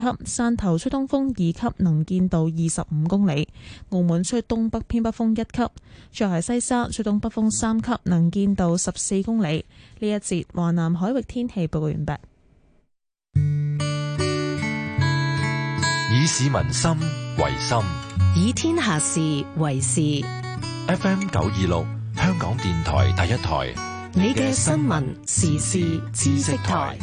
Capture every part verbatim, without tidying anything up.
汕頭吹東風二級，能見度二十五公里；澳門吹東北偏北風一級，再係西沙吹東北風三級，能見度十四公里。呢一節華南海域天氣報告完畢。 以市民心為心， 以天下事為事。 F M 九二六，香港電台第一台， 你嘅新聞時事知識台。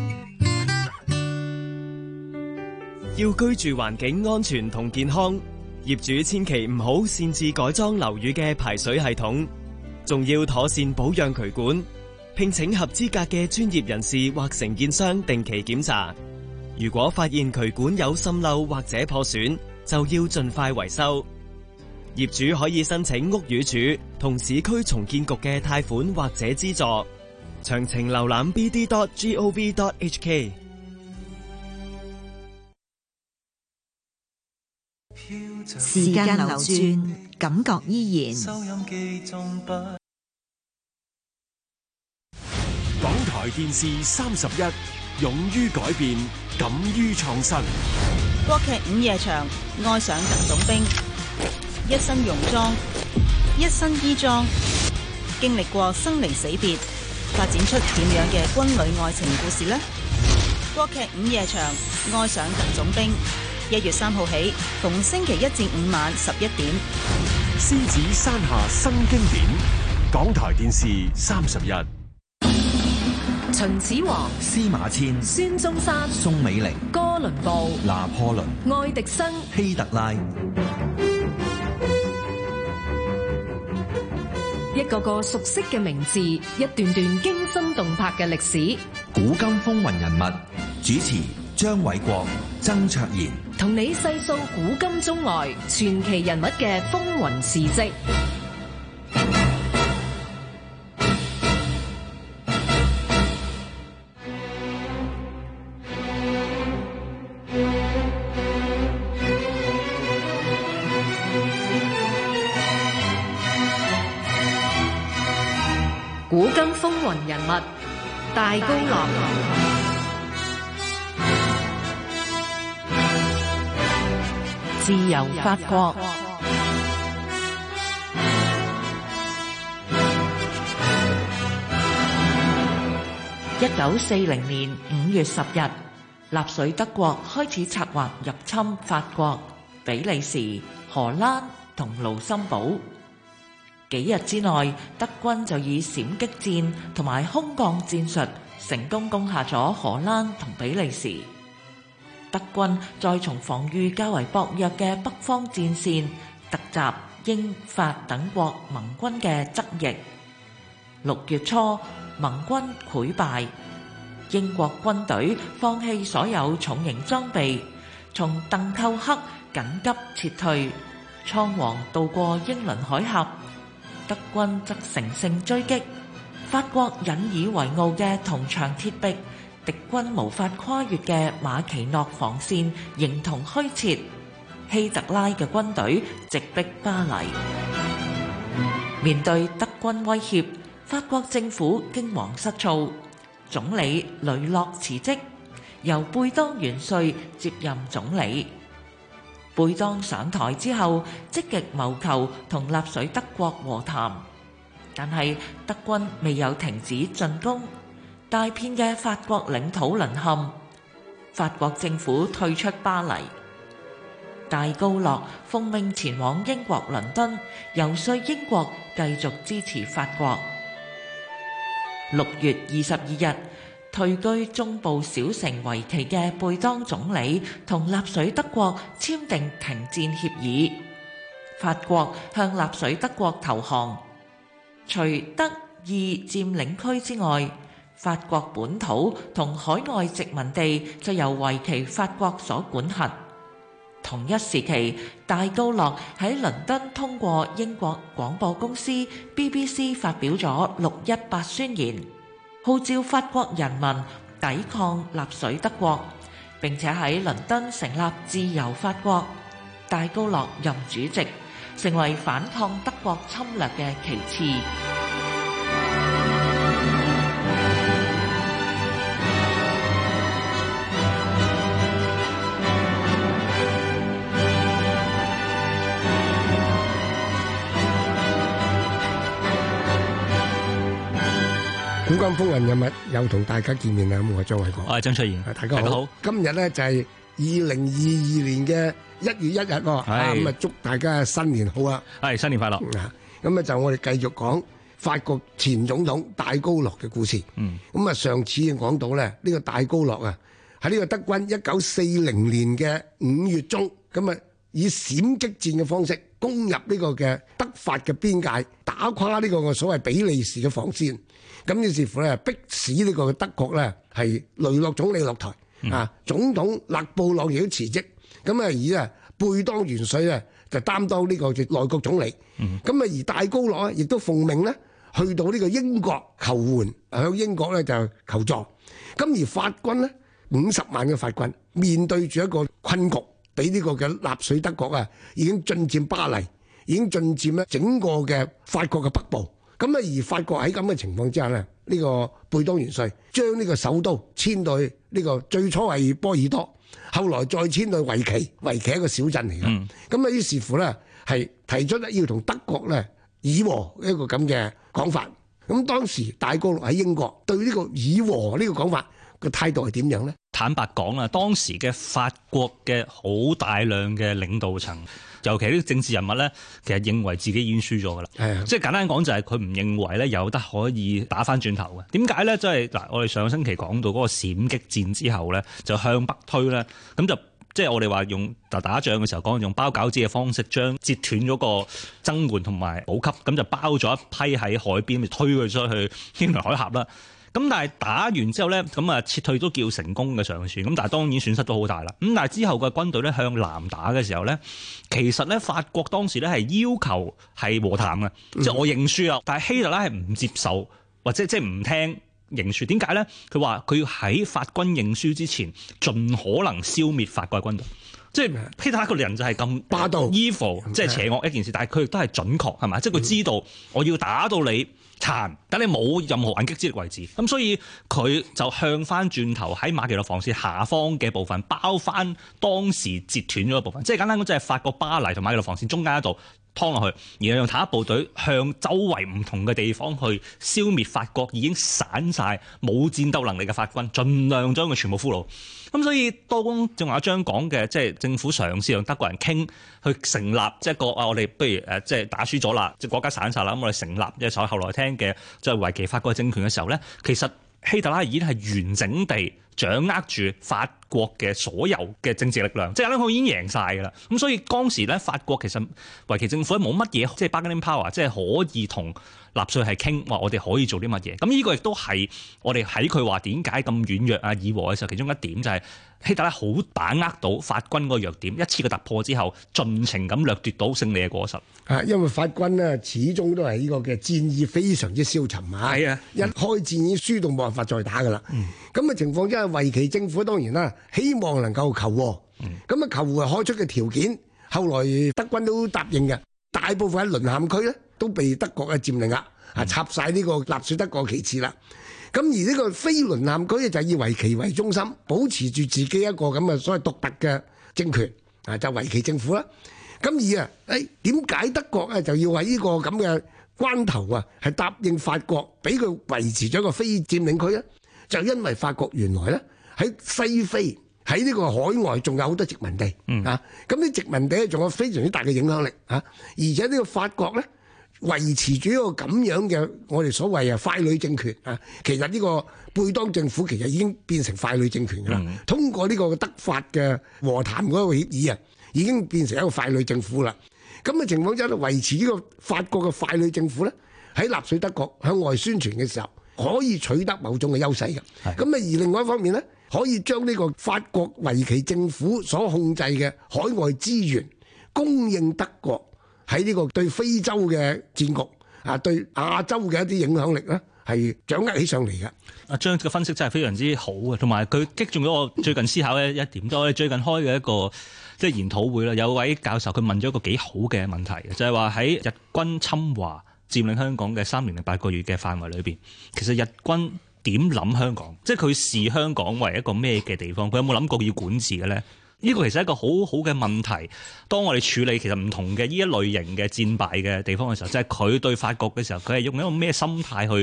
要居住環境安全同健康，業主千祈唔好擅自改裝樓宇嘅排水系統，仲要妥善保養渠管，聘請合資格嘅專業人士或承建商定期檢查。如果發現渠管有滲漏或者破損，就要盡快維修。業主可以申請屋宇署同市區重建局嘅貸款或者資助。詳情瀏覽 b d dot gov dot h k。 時間流轉，感覺依然。 港台電視三十一，勇於改變，敢於創新。 國劇午夜場，愛上特種兵，一身戎裝，一身衣裝，經歷過生離死別，發展出點樣嘅軍旅愛情故事呢？國劇午夜場，愛上特種兵。一月三號起，逢星期一至五晚十一點。 獅子山下新經典，港台電視三十一。 秦始皇、 司馬遷、 孫中山、 宋美齡、 哥倫布、 拿破崙、 愛迪生、 希特拉， 一個個熟悉嘅名字，一段段驚心動魄嘅歷史。 古今風雲人物，主持張偉國、曾卓賢， 同你細數古今中外傳奇人物嘅風雲事跡。古今風雲人物，大高樂。自由法國。一九四零年五月十日，納粹德國開始策劃入侵法國、比利時、荷蘭同盧森堡。幾日之內，德軍就以閃擊戰同埋空降戰術成功攻下咗荷蘭同比利時。德軍再從防禦較為薄弱嘅北方戰線突襲英法等國盟軍嘅側翼。六月初，盟軍潰敗，英國軍隊放棄所有重型裝備，從鄧寇克緊急撤退，倉皇渡過英倫海峽。德軍則乘勝追擊，法國引以為傲嘅銅牆鐵壁，敵軍無法跨越嘅馬其諾防線形同虛設。希特拉嘅軍隊直逼巴黎。面對德軍威脅，法國政府驚惶失措，總理雷諾辭職，由貝當元帥接任總理。貝當上台之後，積極謀求同納粹德國和談，但係德軍未有停止進攻，大片嘅法國領土淪陷，法國政府退出巴黎。戴高樂奉命前往英國倫敦，遊說英國繼續支持法國。六月二十二日，退居中部小城維奇嘅貝當總理同納粹德國簽訂停戰協議，法國向納粹德國投降。除德意佔領區之外，法國本土同海外殖民地就由維奇法國所管轄。同一時期，戴高樂喺倫敦通過英國廣播公司 B B C 發表咗六一八宣言，號召法國人民抵抗納粹德國，並且喺倫敦成立自由法國。戴高樂任主席，成為反抗德國侵略嘅旗幟。 古今風雲人物又同大家見面啦，咁我係張偉國， 我係張卓賢， 大家好。好今日咧就係二零二二年嘅一月一日喎，咁啊祝大家新年好啊！ 係新年快樂。 咁啊就我哋繼續講法國前總統戴高樂嘅故事。嗯，咁啊上次講到咧呢個戴高樂啊喺呢個德軍一九四零年嘅五月中，咁啊以閃擊戰嘅方式攻入呢個嘅德法嘅邊界，打垮呢個所謂比利時嘅防線。咁於是乎咧，迫使呢個德國咧係雷諾總理落台，嗯、啊，總統勒布朗亦都辭職。咁啊而啊貝當元帥咧就擔當呢個內閣總理。咁啊、嗯、而戴高樂咧亦都奉命咧去到呢個英國求援，向英國咧就求助。咁而法軍咧五十萬嘅法軍面對住一個困局，俾呢個嘅納粹德國啊已經進佔巴黎，已經進佔咧整個嘅法國嘅北部。咁啊，而法國喺咁嘅情況之下咧，呢、這個貝當元帥將呢個首都遷到去呢個最初係波爾多，後來再遷到維奇，維奇係一個小鎮嚟嘅。咁啊、嗯，於是乎咧係提出咧要同德國咧議和一個咁嘅講法。咁當時戴高樂喺英國對呢個議和呢個講法嘅態度係點樣咧？ 坦白講啦，當時嘅法國嘅好大量嘅領導層，尤其啲政治人物咧，其實認為自己已經輸咗噶啦。係啊，即係簡單講就係佢唔認為咧有得可以打翻轉頭嘅。點解咧？即係嗱，我哋上個星期講到嗰個閃擊戰之後咧，就向北推咧，咁就即係我哋話用打打仗嘅時候講用包餃子嘅方式，將截斷咗個增援同埋補給，咁就包咗一批喺海邊，推佢出去英倫海峽啦。咁但係打完之後咧，咁啊撤退都叫成功嘅上船，咁但係當然損失都好大啦。咁但係之後嘅軍隊咧向南打嘅時候咧，其實咧法國當時咧係要求係和談嘅，嗯、即係我認輸啦。但係希特拉係唔接受或者即係唔聽認輸。點解咧？佢話佢要喺法軍認輸之前，盡可能消滅法國嘅軍隊。即係希特拉個人就係咁霸道 evil， 即係邪惡一件事。但係佢亦都係準確係咪？即係佢知道我要打到你殘，等你冇任何還擊之力為止。咁所以佢就向翻轉頭喺馬其諾防線下方嘅部分包翻當時截斷咗嘅部分。即係簡單講，就係法國巴黎同馬其諾防線中間一度劏落去，然後用坦克部隊向周圍唔同嘅地方去消滅法國已經散晒冇戰鬥能力嘅法軍，盡量將佢全部俘虜。咁所以多公正話一張講嘅，即係政府嘗試同德國人傾去成立即係個啊，我哋不如誒即係打輸咗啦，即係國家散晒啦，咁我哋成立即係所後來聽嘅即係維奇法國政權嘅時候咧，其實希特拉已經係完整地掌握住法國嘅所有嘅政治力量，即係咧佢已經贏晒㗎啦。咁所以當時咧法國其實維奇政府冇乜嘢，即係 bargaining power，即係可以同納粹係傾話我哋可以做啲乜嘢。咁呢個亦都係我哋喺佢話點解咁軟弱啊議和嘅時候，其中一點就係希特拉好把握到法軍個弱點，一次嘅突破之後，盡情咁掠奪到勝利嘅果實。 啊，因為法軍咧始終都係呢個嘅戰意非常之消沉啊。係啊，一開戰已經輸到冇辦法再打㗎啦。咁嘅、嗯、情況之下，維奇政府當然啦，希望能夠求和。咁啊、嗯、求和開出嘅條件，後來德軍都答應嘅。大部分喺淪陷區咧都被德國嘅佔領啦，啊插晒呢個納粹德國旗幟啦。咁而呢個非淪陷區咧就以維奇為中心，保持住自己一個咁嘅所謂獨特嘅政權，啊就維奇政府啦。咁而啊，誒點解德國咧就要喺呢個咁嘅關頭啊，係答應法國俾佢維持咗一個非佔領區咧？就因為法國原來咧喺西非喺呢個海外仲有好多殖民地，嗯、啊，咁啲殖民地仲有非常之大嘅影響力啊，而且呢個法國咧維持住一個咁樣嘅我哋所謂啊傀儡政權啊，其實呢個貝當政府其實已經變成傀儡政權㗎啦，嗯、通過呢個德法嘅和談嗰個協議啊。已經變成一個傀儡政府啦。咁嘅情況之下，維持呢個法國嘅傀儡政府咧，喺納粹德國向外宣傳嘅時候，可以取得某種嘅優勢嘅。咁啊的，而另外一方面咧，可以將呢個法國維奇政府所控制嘅海外資源供應德國喺呢個對非洲嘅戰局啊，對亞洲嘅一啲影響力咧，係掌握起上嚟嘅。 阿張嘅分析真係非常之好嘅，同埋佢擊中咗我最近思考嘅一點。就我哋最近開嘅一個即係研討會啦，有位教授佢問咗一個幾好嘅問題，就係話喺日軍侵華佔領香港嘅三年零八個月嘅範圍裏邊，其實日軍點諗香港？即係佢視香港為一個咩嘅地方？佢有冇諗過要管治嘅咧？呢個其實係一個好好嘅問題。當我哋處理其實唔同嘅呢一類型嘅戰敗嘅地方嘅時候，即係佢對法國嘅時候，佢係用一個咩心態去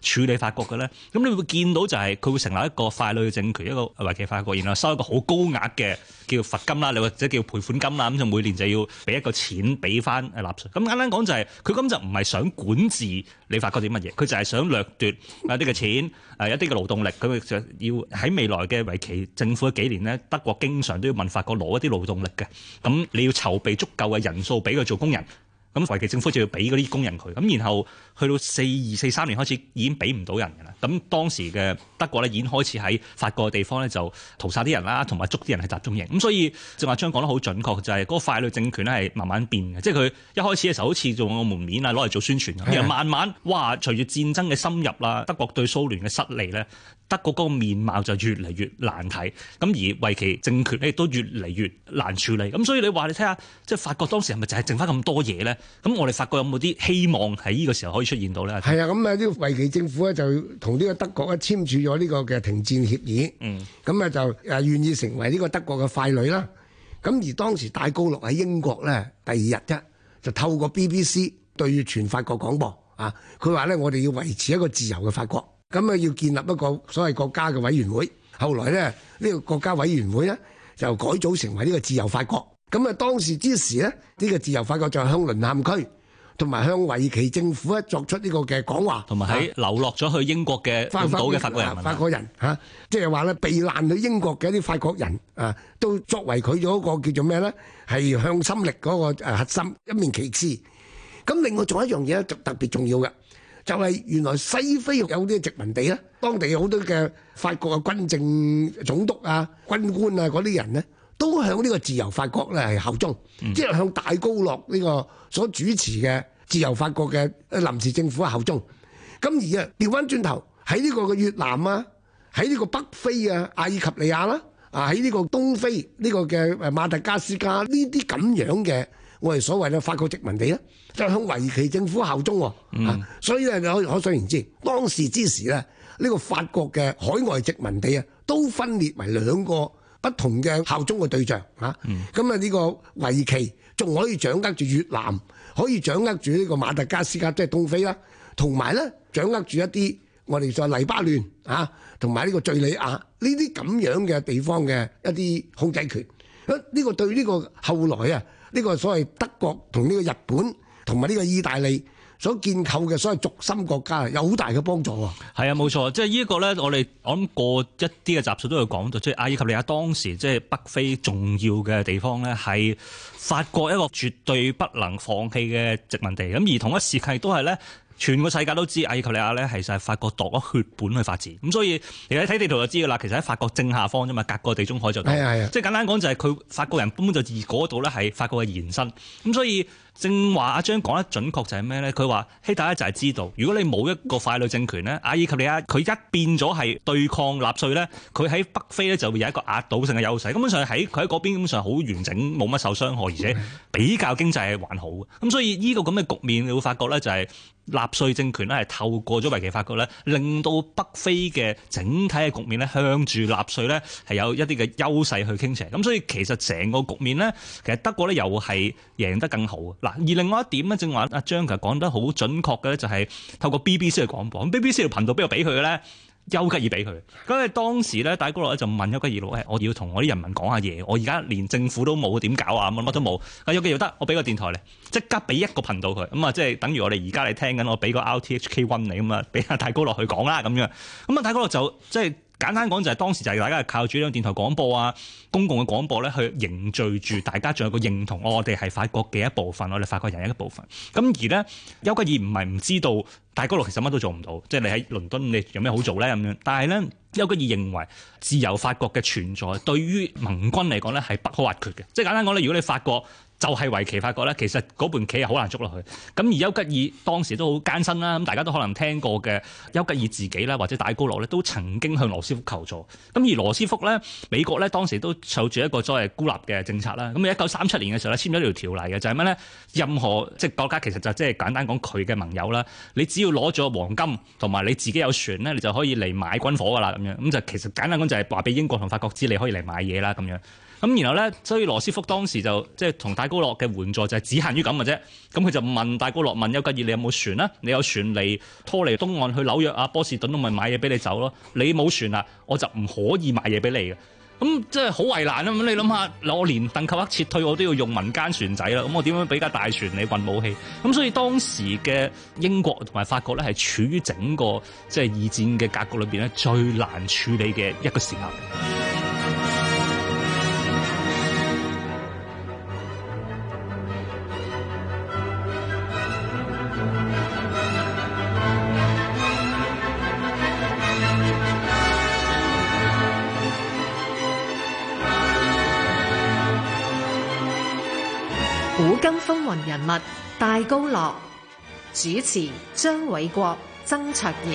處理法國嘅咧？咁你會見到就係佢會成立一個傀儡嘅政權，一個為其法國，然後收一個好高額嘅叫罰金啦，你或者叫賠款金啦，咁就每年就要俾一個錢俾翻誒納稅。咁簡單講就係佢咁就唔係想管治你法國啲乜嘢，佢就係想掠奪啊啲嘅錢誒一啲嘅勞動力，佢就要喺未來嘅為期政府嘅幾年呢，德國經常都要問法國攞一啲勞動力嘅，咁你要籌備足夠嘅人數俾佢做工人。咁為期政府就要俾嗰啲工人佢，咁然後去到四二四三年開始已經俾唔到人嘅啦。咁當時嘅德國咧已經開始喺法國嘅地方咧就屠殺啲人啦，同埋捉啲人去集中營。咁所以正話張講得好準確，就係、是、嗰個傀儡政權咧係慢慢變嘅，即係佢一開始嘅時候好似做個門面啊，攞嚟做宣傳，然後慢慢哇隨住戰爭嘅深入啦，德國對蘇聯嘅失利咧，德國嗰個面貌就越嚟越難睇，咁而為其政權咧亦都越嚟越難處理。咁所以你話你睇下，即係法國當時係咪就係剩翻咁多嘢咧？咁我哋法國有冇啲希望喺呢個時候可以出現到咧？ 係啊，咁啊呢個維奇政府咧就同呢個德國咧簽署咗呢個嘅停戰協議，嗯，咁啊就誒願意成為呢個德國嘅傀儡啦。咁而當時戴高樂喺英國咧第二日啫，就透過 B B C 對全法國廣播啊，佢話咧我哋要維持一個自由嘅法國，咁啊要建立一個所謂國家嘅委員會。後來咧呢、呢個國家委員會咧就改組成為呢個自由法國。咁啊，當時之時咧，呢、呢個自由法國就向淪陷區同埋向維奇政府咧作出呢個嘅講話， 同埋喺流落咗去英國嘅本島嘅法國人民， 法國人嚇，即係話咧避難去英國嘅一啲法國人啊，都作為佢咗一個叫做咩咧，係向心力嗰個誒核心一面旗幟。咁另外仲有一樣嘢咧，就特別重要嘅，就係、是、原來西非有啲殖民地咧，當地有好多嘅法國嘅軍政總督啊、軍官啊嗰啲人咧，都向呢個自由法國咧係效忠，嗯、即係向戴高樂呢個所主持嘅自由法國嘅臨時政府效忠。咁而啊調翻轉頭喺呢個嘅越南啊，喺呢個北非啊、阿爾及利亞啦，啊喺呢個東非呢個嘅誒馬達加斯加呢啲咁樣嘅我哋所謂嘅法國殖民地咧，就向維奇政府效忠喎、嗯啊。所以咧你可可想而知，當時之時咧呢、呢個法國嘅海外殖民地啊，都分裂為兩個不同嘅效忠嘅對象嚇，咁啊呢個維奇仲可以掌握住越南，可以掌握住呢個馬達加斯加，即係東非啦，同埋咧掌握住一啲我哋在黎巴嫩啊，同埋呢個敍利亞呢啲咁樣嘅地方嘅一啲控制權。呢、呢個對呢個後來啊，呢、呢個所謂德國同呢個日本同埋呢個意大利所建構嘅所謂軸心國家有好大嘅幫助啊！ 係啊，冇錯，即係呢一個咧，我哋我諗過一啲嘅集數都有講到，即係阿爾及利亞當時即係北非重要嘅地方咧，係法國一個絕對不能放棄嘅殖民地。咁而同一時期都係咧，全個世界都知阿爾及利亞咧係就係法國度咗血本去發展。咁所以你睇地圖就知㗎啦，其實喺法國正下方啫嘛，隔個地中海就到。係係。即係簡單講就係佢法國人根本就以嗰度咧係法國嘅延伸。咁所以正話阿張講得準確就係咩咧？佢話希特勒就係知道，如果你冇一個傀儡政權咧，阿爾及利亞佢一變咗係對抗納粹咧，佢喺北非咧就會有一個壓倒性嘅優勢。根本上喺佢喺嗰邊根本上好完整，冇乜受傷害，而且比較經濟係還好嘅。咁所以呢個咁嘅局面，你會發覺咧就係納粹政權咧係透過咗維奇法國咧，令到北非嘅整體嘅局面咧向住納粹咧係有一啲嘅優勢去傾斜。咁所以其實成個局面咧，其實德國咧又係贏得更好。嗱，而另外一點咧，正話阿張其實講得好準確嘅咧，就係透過 B B C 嘅廣播。咁 B B C 條頻道邊度俾佢嘅咧？丘吉爾俾佢。咁啊當時咧，戴高樂咧就問丘吉爾佬：我要同我啲人民講下嘢，我而家連政府都冇，點搞啊？乜都冇。啊，丘吉爾得，我俾個電台嚟，即刻俾一個頻道佢。咁啊，即係等於我哋而家你聽緊，我俾個 R T H K one 嚟咁啊，俾阿戴高樂去講啦咁樣。咁啊，戴高樂就即係。簡單講就係當時就係大家係靠住呢個電台廣播啊、公共嘅廣播咧，去凝聚住大家仲有個認同，我哋係法國嘅一部分，我哋法國人嘅一部分。咁而咧，丘吉爾唔係唔知道戴高樂其實乜都做唔到，即係你喺倫敦你有咩好做咧咁樣。但係咧，丘吉爾認為自由法國嘅存在對於盟軍嚟講咧係不可或缺嘅。即係簡單講咧，如果你法國就係維奇法國咧，其實嗰盤棋係好難捉落去。咁而丘吉爾當時都好艱辛啦，咁大家都可能聽過嘅丘吉爾自己啦，或者戴高樂咧，都曾經向羅斯福求助。咁而羅斯福咧，美國咧當時都受住一個所謂孤立嘅政策啦。咁喺一九三七年嘅時候咧，簽咗一條條例嘅，就係咩咧？任何即係國家其實就即係簡單講佢嘅盟友啦，你只要攞咗黃金同埋你自己有船咧，你就可以嚟買軍火噶啦咁樣。咁就其實簡單講就係話俾英國同法國知你可以嚟買嘢啦咁樣。 咁然後咧，所以羅斯福當時就即係同戴高樂嘅援助就係只限於咁嘅啫。咁佢就問戴高樂問丘吉爾：你有冇船啊？你有船嚟拖嚟東岸去紐約啊、波士頓，我咪買嘢俾你走咯。你冇船啊，我就唔可以買嘢俾你嘅。咁即係好為難啊！咁你諗下，我連鄧寇克撤退我都要用民間船仔啦，咁我點樣俾架大船你運武器？咁所以當時嘅英國同埋法國咧，係處於整個即係二戰嘅格局裏邊咧，最難處理嘅一個時候。 古今風雲人物戴高樂，主持張偉國、曾卓賢。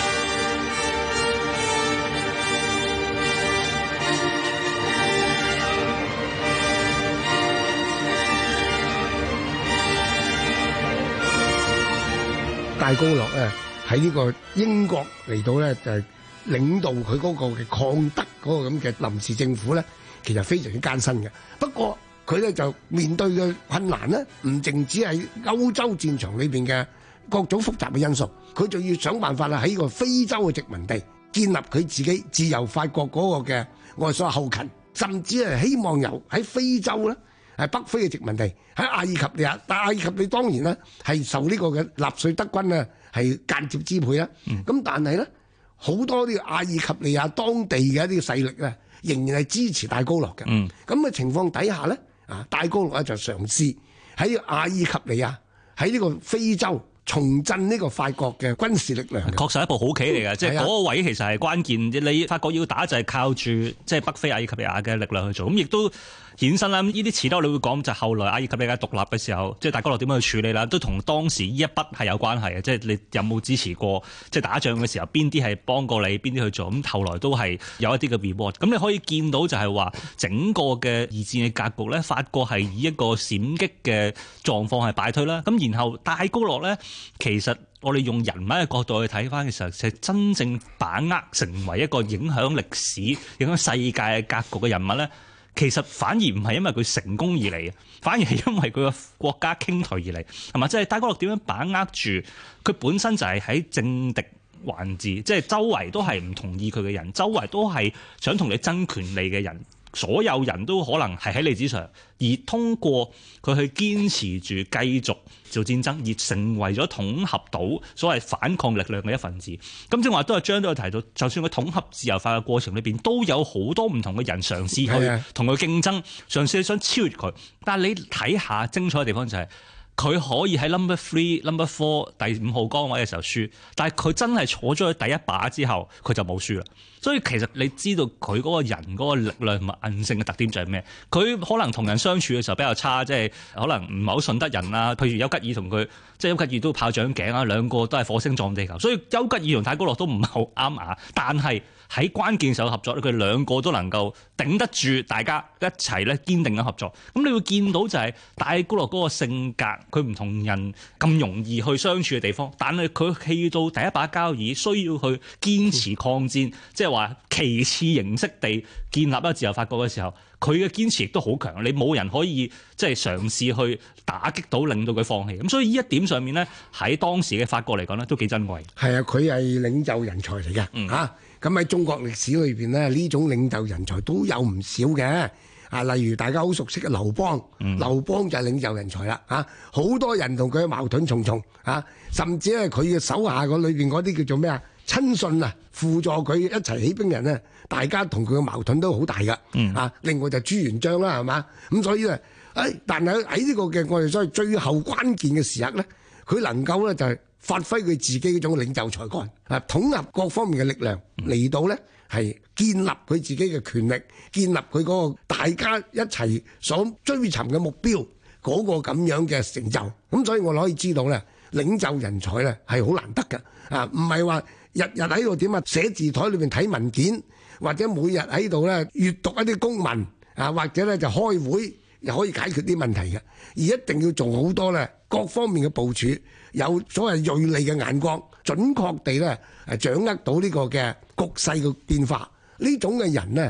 戴高樂咧喺呢個英國嚟到咧，就係領導佢嗰個嘅抗德嗰個咁嘅臨時政府咧，其實非常之艱辛嘅。不過佢咧就面對嘅困難咧，唔淨止係歐洲戰場裏邊嘅各種複雜嘅因素，佢就要想辦法啦，喺呢個非洲嘅殖民地建立佢自己自由法國嗰個嘅我哋所謂後勤，甚至係希望由喺非洲咧，係北非嘅殖民地喺阿爾及利亞，但阿爾及利亞當然咧係受呢個嘅納粹德軍咧係間接支配啦。咁、嗯、但係咧好多啲阿爾及利亞當地嘅一啲勢力咧，仍然係支持戴高樂嘅。咁嘅、嗯、情況底下咧。啊！戴高樂咧就嘗試喺阿爾及利亞喺呢個非洲重振呢個法國嘅軍事力量， 確實係一步好棋嚟嘅。即係嗰個位其實係關鍵。你法國要打就係靠住即係北非阿爾及利亞嘅力量去做，咁亦都衍生啦。呢啲遲啲你會講就係後來阿爾及利亞獨立嘅時候，即係戴高樂點樣去處理啦，都同當時呢一筆係有關係嘅。即係你有冇支持過？即係打仗嘅時候，邊啲係幫過你，邊啲去做？咁後來都係有一啲嘅 reward。咁你可以見到就係話整個嘅二戰嘅格局咧，法國係以一個閃擊嘅狀況係敗退啦。咁然後戴高樂咧，其實我哋用人物嘅角度去睇翻嘅時候，就係真正把握成為一個影響歷史、影響世界嘅格局嘅人物咧。其實反而唔係因為佢成功而嚟嘅，反而係因為佢個國家傾頹而嚟，係嘛？即係戴高樂點樣把握住佢本身就係喺政敵環治，即係周圍都係唔同意佢嘅人，周圍都係想同你爭權利嘅人。所有人都可能係喺你之上，而通過佢去堅持住繼續做戰爭，而成為咗統合到所謂反抗力量嘅一份子。咁正話都係張都有提到，就算佢統合自由化嘅過程裏邊，都有好多唔同嘅人嘗試去同佢競爭，嘗試去想超越佢。但係你睇下精彩嘅地方就係、是。佢可以喺 number three、number four 第五號崗位嘅時候輸，但係佢真係坐咗去第一把之後，佢就冇輸啦。所以其實你知道佢嗰個人嗰個力量同埋韌性嘅特點就係咩？佢可能同人相處嘅時候比較差，即係可能唔係好順得人啊。譬如丘吉爾同佢，即係丘吉爾都炮仗頸啊，兩個都係火星撞地球，所以丘吉爾同戴高樂都唔係好啱牙，但係喺關鍵時候合作咧，佢兩個都能夠頂得住，大家一齊咧堅定嘅合作。咁你會見到就係戴高樂嗰個性格，佢唔同人咁容易去相處嘅地方，但係佢去到第一把交椅，需要去堅持抗戰，嗯、即係話旗幟形式地建立一個自由法國嘅時候，佢嘅堅持亦都好強。你冇人可以即係嘗試去打擊到，令到佢放棄。咁所以呢一點上面咧，喺當時嘅法國嚟講咧，都幾珍貴。係啊，佢係領袖人才嚟嘅，嗯嚇。咁喺中國歷史裏邊咧，呢種領袖人才都有唔少嘅。啊，例如大家好熟悉嘅劉邦，嗯、劉邦就係領袖人才啦。嚇、啊，好多人同佢矛盾重重，嚇、啊，甚至係佢嘅手下嗰裏邊嗰啲叫做咩啊？親信啊，輔助佢一齊起兵人咧，大家同佢嘅矛盾都好大噶。嗯、啊，另外就朱元璋啦，係嘛？咁所以咧，誒、哎，但係喺呢個嘅我哋所謂最後關鍵嘅時刻咧，佢能夠咧就係發揮佢自己嗰種領袖才幹，啊，統合各方面嘅力量嚟到咧係建立佢自己嘅權力，建立佢嗰個大家一齊所追尋嘅目標嗰個咁樣嘅成就。咁所以我哋可以知道咧，領袖人才咧係好難得嘅。啊，唔係話日日喺度點啊，寫字台裏邊睇文件，或者每日喺度咧閱讀一啲公文啊，或者咧就開會又可以解決啲問題嘅，而一定要做好多咧各方面嘅部署，有所謂銳利嘅眼光，準確地咧係掌握到呢個嘅局勢嘅變化。呢種嘅人呢，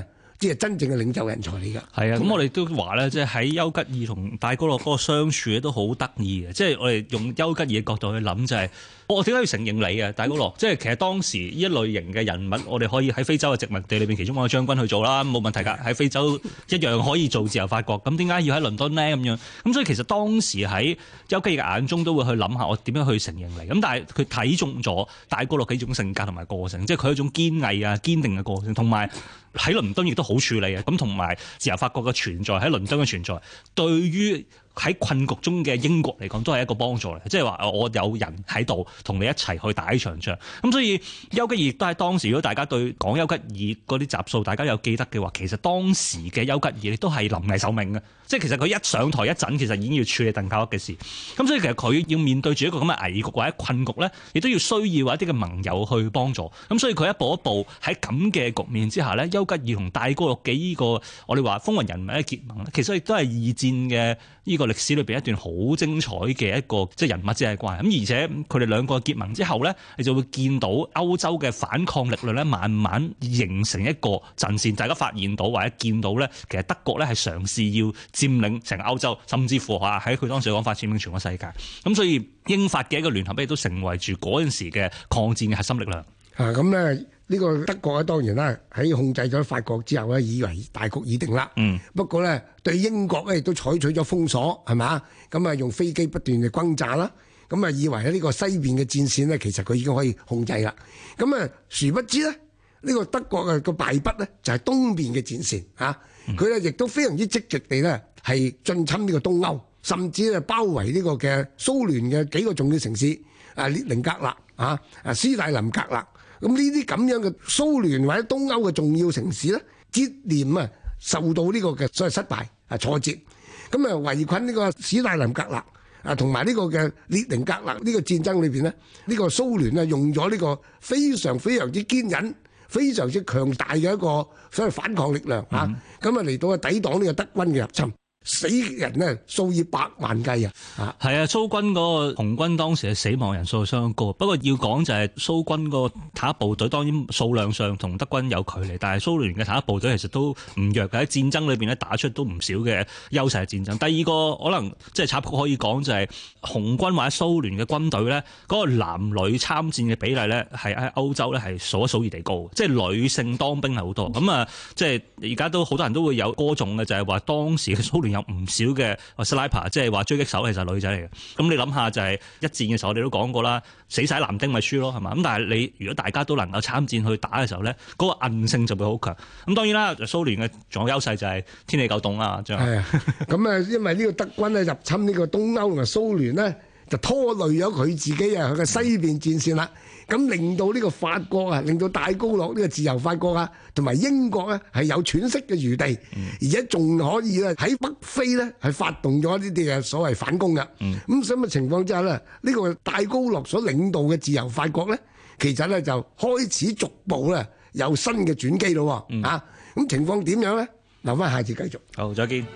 即係真正嘅領袖人才嚟㗎。 係啊，咁我哋都話咧，即係喺丘吉爾同戴高樂嗰個相處咧都好得意嘅，即係我哋用丘吉爾嘅角度去諗就係、是。我點解要承認你啊，戴高樂？即係其實當時呢一類型嘅人物，我哋可以喺非洲嘅殖民地裏邊，其中一個將軍去做啦，冇問題㗎。喺非洲一樣可以做自由法國。咁點解要喺倫敦呢？咁樣咁所以其實當時喺丘吉爾嘅眼中都會去諗下，我點樣去承認你？咁但係佢睇中咗戴高樂嘅一種性格同埋個性，即係佢一種堅毅啊、堅定嘅個性，同埋喺倫敦亦都好處理啊。咁同埋自由法國嘅存在喺倫敦嘅存在，對於喺困局中嘅英國嚟講都係一個幫助嚟，即係話我有人喺度同你一齊去打呢場仗。咁所以丘吉爾亦都係當時，如果大家對講丘吉爾嗰啲集數，大家有記得嘅話，其實當時嘅丘吉爾都係臨危受命嘅，即係其實佢一上台一陣，其實已經要處理鄧寇克嘅事。咁所以其實佢要面對住一個咁嘅危局或者困局咧，亦都要需要一啲嘅盟友去幫助。咁所以佢一步一步喺咁嘅局面之下咧，丘吉爾同戴高樂嘅呢個我哋話風雲人物嘅結盟咧，其實亦都係二戰嘅呢個歷史裏邊一段好精彩嘅一個即係人物之間嘅關係。咁而且佢哋兩個結盟之後咧，你就會見到歐洲嘅反抗力量咧，慢慢形成一個陣線。大家發現到或者見到咧，其實德國咧係嘗試要佔領成個歐洲，甚至乎話喺佢當時講法佔領全個世界。咁所以英法嘅一個聯合亦都成為住嗰陣時嘅抗戰嘅核心力量。 啊，咁咧呢個德國咧當然啦，喺控制咗法國之後咧，以為大局已定啦。嗯。不過咧，對英國咧亦都採取咗封鎖，係咪？咁啊，用飛機不斷嘅轟炸啦。咁啊，以為呢個西邊嘅戰線咧，其實佢已經可以控制啦。咁啊，殊不知咧，呢個德國嘅個敗筆咧，就係東邊嘅戰線啊。佢咧亦都非常之積極地咧，係進侵呢個東歐，甚至係包圍呢個嘅蘇聯嘅幾個重要城市啊，列寧格勒啊，啊斯大林格勒。咁呢啲咁樣嘅蘇聯或者東歐嘅重要城市咧，接連啊受到呢個嘅所謂失敗啊挫折，咁啊圍困呢個史大林格勒啊，同埋呢個嘅列寧格勒呢個戰爭裏邊咧，呢個蘇聯啊用咗呢個非常非常之堅忍、非常之強大嘅一個所謂反抗力量啊，咁啊嚟到啊抵擋呢個德軍嘅入侵。死人呢數以百萬計啊！啊， 係啊，蘇軍嗰個紅軍當時嘅死亡人數相當高。不過要講就係蘇軍嗰個坦克部隊，當然數量上同德軍有距離，但係蘇聯嘅坦克部隊其實都唔弱嘅，喺戰爭裏邊咧打出都唔少嘅優勢嘅戰爭。第二個可能即係插曲可以講就係紅軍或者蘇聯嘅軍隊咧，嗰個男女參戰嘅比例咧係喺歐洲咧係數一數二地高，即係女性當兵係好多。咁啊，即係而家都好多人都會有歌頌嘅，就係話當時嘅蘇聯有唔少嘅 sniper， 即係話狙擊手其實係女仔嚟嘅。咁你諗下就係一戰嘅時候，我哋都講過啦，死晒男丁咪輸咯，係嘛？咁但係你如果大家都能夠參戰去打嘅時候咧，嗰、那個韌性就會好強。咁當然啦，蘇聯嘅仲有優勢就係天氣夠凍啊，咁係啊，咁啊，因為呢個德軍咧入侵呢個東歐同埋蘇聯咧，就拖累咗佢自己啊，佢嘅西邊戰線啦。咁令到呢個法國啊，令到戴高樂呢個自由法國啊，同埋英國咧係有喘息嘅餘地，嗯、而且仲可以咧喺北非咧係發動咗呢啲嘅所謂反攻嘅。咁咁嘅情況之下咧，呢、呢個戴高樂所領導嘅自由法國咧，其實咧就開始逐步咧有新嘅轉機咯。嗯、啊，咁情況點樣咧？留翻下次繼續。 好，再見。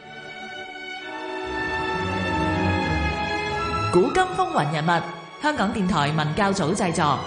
古今風雲人物，香港電台文教組製作。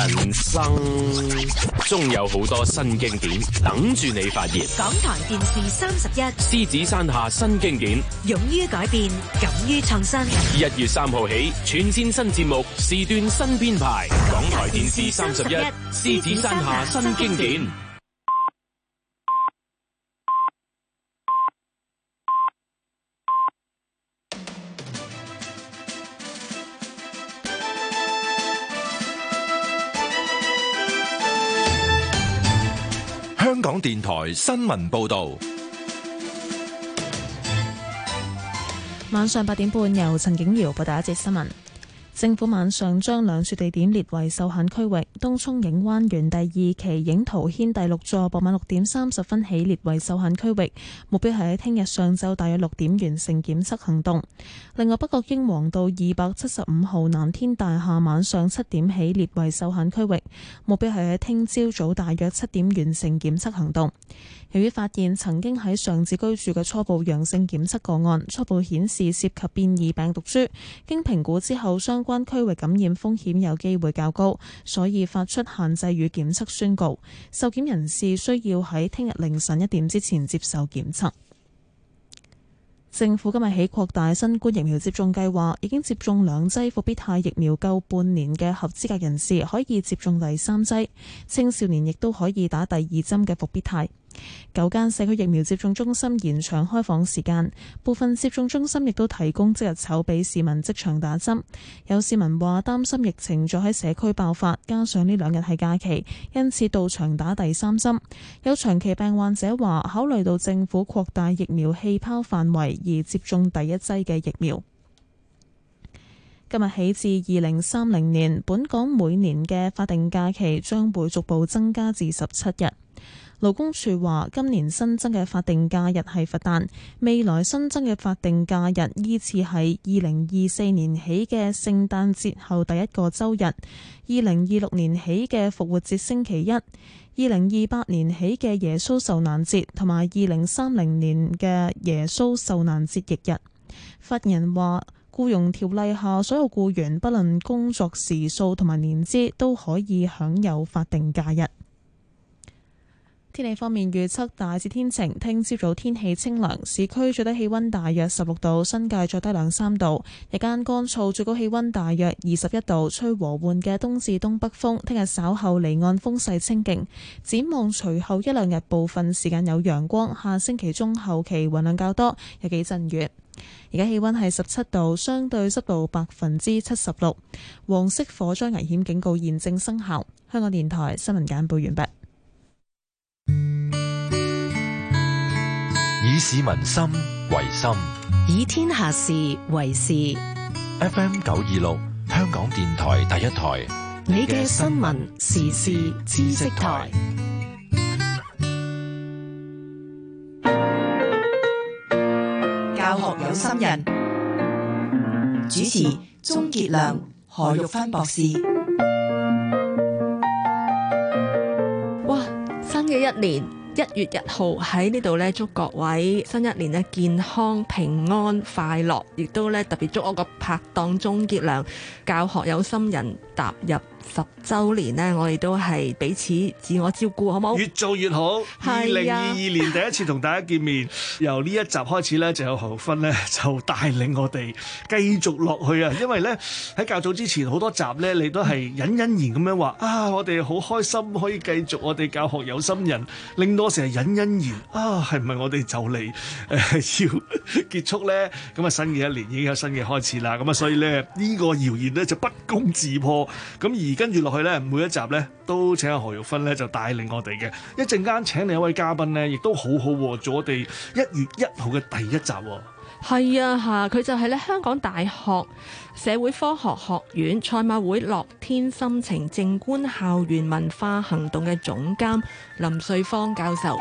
人生終有好多新經典等住你發現。 港台電視三十一， 獅子山下新經典， 勇於改變，敢於創新。 一月三號起，全線新節目，時段新編排。港台電視三十一，獅子山下新經典。 香港電台新聞報道， 晚上八點半由陳景瑤報道一節新聞。政府晚上將兩處地點列為受限區域，東涌影灣園第二期影圖軒第六座傍晚六點三十分起列為受限區域，目標係喺聽日上晝大約六點完成檢測行動。另外，北角英皇道二百七十五號藍天大廈晚上七點起列為受限區域，目標係喺聽朝早大約七點完成檢測行動。由於發現曾經喺上址居住嘅初步陽性檢測個案，初步顯示涉及變異病毒株，經評估之後，相關區域感染風險有機會較高，所以發出限制與檢測宣告。受檢人士需要喺聽日凌晨一點之前接受檢測。政府今日起擴大新冠疫苗接種計劃，已經接種兩劑復必泰疫苗夠半年嘅合資格人士可以接種第三劑，青少年亦都可以打第二針嘅復必泰。九間社區疫苗接種中心延長開放時間，部分接種中心亦都提供即日籌俾市民即場打針。有市民話擔心疫情再喺社區爆發，加上呢兩日係假期，因此到場打第三針。有長期病患者話考慮到政府擴大疫苗氣泡範圍而接種第一劑嘅疫苗。今日起至二零三零年，本港每年嘅法定假期將會逐步增加至十七日。勞工處話，今年新增嘅法定假日係佛誕，未來新增嘅法定假日依次係二零二四年起嘅聖誕節後第一個週日，二零二六年起嘅復活節星期一，二零二八年起嘅耶穌受難節，同埋二零三零年嘅耶穌受難節翌日。發言人話，僱傭條例下所有僱員不論工作時數同埋年資都可以享有法定假日。天氣方面預測大致天晴，聽朝早天氣清涼，市區最低氣溫大約十六度，新界再低兩三度。日間乾燥，最高氣溫大約二十一度，吹和緩嘅東至東北風。聽日稍後離岸風勢清勁，展望隨後一兩日部分時間有陽光，下星期中後期雲量較多，有幾陣雨。而家氣溫係十七度，相對濕度百分之七十六，黃色火災危險警告現正生效。香港電台新聞簡報完畢。 以市民心為心， 以天下事為事。 F M 九二六，香港電台第一台， 你嘅新聞時事知識台。 教學有心人，主持鍾傑良、何玉芬博士。 哇！新嘅一年，一月一號喺呢度咧，祝各位新一年咧健康平安快樂，亦都咧特別祝我個拍檔鍾傑良教學有心人踏入十週年呢，我哋都係彼此自我照顧，好冇？ 越做越好。二零二二年第一次同大家見面，由呢一集開始咧，就有何玉芬咧就帶領我哋繼續落去啊！因為咧喺較早之前好多集咧，你都係隱隱然咁樣話啊，我哋好開心可以繼續我哋教學有心人，令到我成日隱隱然啊，係唔係我哋就嚟誒要結束咧？咁啊，新嘅一年已經有新嘅開始啦。咁啊，所以咧呢個謠言咧就不攻自破。咁而跟住落去咧，每一集咧都請阿何玉芬咧就帶領我哋嘅。一陣間請嚟一位嘉賓咧，亦都好好喎，做我哋一月一號嘅第一集喎。 係啊，嚇佢就係咧香港大學社會科學學院賽馬會樂天心情靜觀校園文化行動嘅總監林瑞芳教授。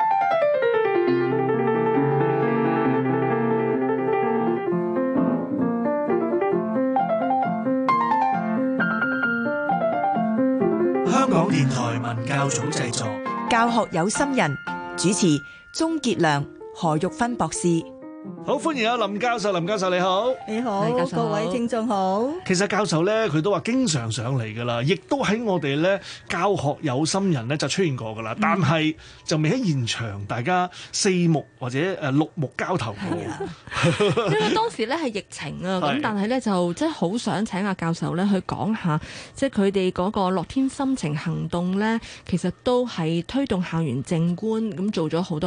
香港電台文教組製作， 教學有心人，主持鍾傑良、何玉芬博士。 好，歡迎啊林教授，林教授你好。 你好，各位聽眾好。 其實教授咧，佢都話經常上嚟噶啦，亦都喺我哋咧教學有心人咧就出現過噶啦，嗯、但係就未喺現場，大家四目或者誒六目交投過。 因為當時咧係疫情啊，咁但係咧就即係好想請阿教授咧去講下，即係佢哋嗰個樂天心情行動咧，其實都係推動校園靜觀咁做咗好多